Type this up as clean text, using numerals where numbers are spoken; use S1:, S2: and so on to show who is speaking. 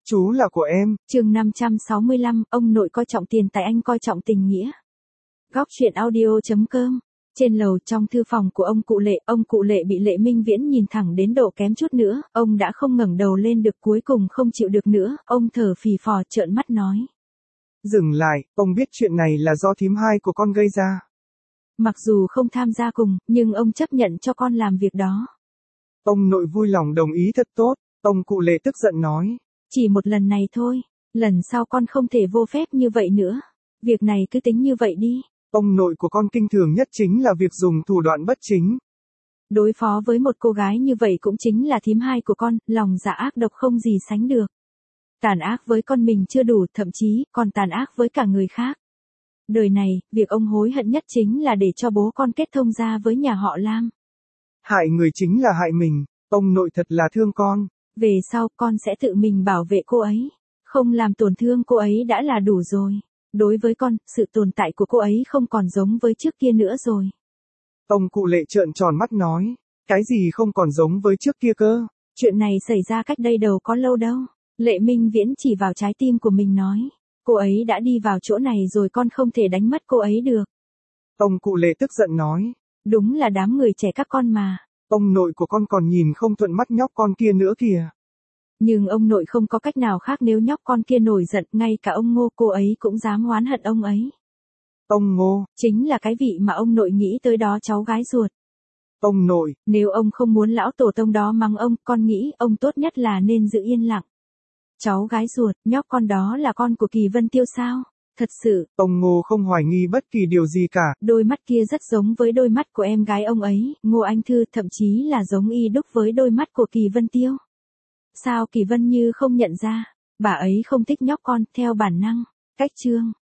S1: Chú là của em.
S2: Chương 565, ông nội coi trọng tiền tài anh coi trọng tình nghĩa. Góc truyện audio.com. Trên lầu trong thư phòng của ông cụ Lệ bị Lệ Minh Viễn nhìn thẳng đến độ kém chút nữa, ông đã không ngẩng đầu lên được, cuối cùng không chịu được nữa, ông thở phì phò trợn mắt nói.
S1: Dừng lại, ông biết chuyện này là do thím hai của con gây ra.
S2: Mặc dù không tham gia cùng, nhưng ông chấp nhận cho con làm việc đó.
S1: Ông nội vui lòng đồng ý thật tốt, ông cụ Lệ tức giận nói.
S2: Chỉ một lần này thôi, lần sau con không thể vô phép như vậy nữa. Việc này cứ tính như vậy đi.
S1: Ông nội của con kinh thường nhất chính là việc dùng thủ đoạn bất chính.
S2: Đối phó với một cô gái như vậy cũng chính là thím hai của con, lòng dạ ác độc không gì sánh được. Tàn ác với con mình chưa đủ, thậm chí còn tàn ác với cả người khác. Đời này, việc ông hối hận nhất chính là để cho bố con kết thông gia với nhà họ Lam.
S1: Hại người chính là hại mình, ông nội thật là thương con.
S2: Về sau con sẽ tự mình bảo vệ cô ấy. Không làm tổn thương cô ấy đã là đủ rồi. Đối với con, sự tồn tại của cô ấy không còn giống với trước kia nữa rồi.
S1: Ông cụ Lệ trợn tròn mắt nói. Cái gì không còn giống với trước kia cơ?
S2: Chuyện này xảy ra cách đây đâu có lâu đâu. Lệ Minh Viễn chỉ vào trái tim của mình nói. Cô ấy đã đi vào chỗ này rồi, con không thể đánh mất cô ấy được.
S1: Ông cụ Lệ tức giận nói.
S2: Đúng là đám người trẻ các con mà.
S1: Ông nội của con còn nhìn không thuận mắt nhóc con kia nữa kìa.
S2: Nhưng ông nội không có cách nào khác, nếu nhóc con kia nổi giận, ngay cả ông Ngô cô ấy cũng dám oán hận ông ấy.
S1: Ông Ngô,
S2: chính là cái vị mà ông nội nghĩ tới đó, cháu gái ruột.
S1: Ông nội,
S2: nếu ông không muốn lão tổ tông đó mắng ông, con nghĩ ông tốt nhất là nên giữ yên lặng. Cháu gái ruột, nhóc con đó là con của Kỳ Vân Tiêu sao? Thật sự,
S1: ông Ngô không hoài nghi bất kỳ điều gì cả.
S2: Đôi mắt kia rất giống với đôi mắt của em gái ông ấy, Ngô Anh Thư, thậm chí là giống y đúc với đôi mắt của Kỳ Vân Tiêu. Sao Kỳ Vân Như không nhận ra? Bà ấy không thích nhóc con, theo bản năng. Cách chương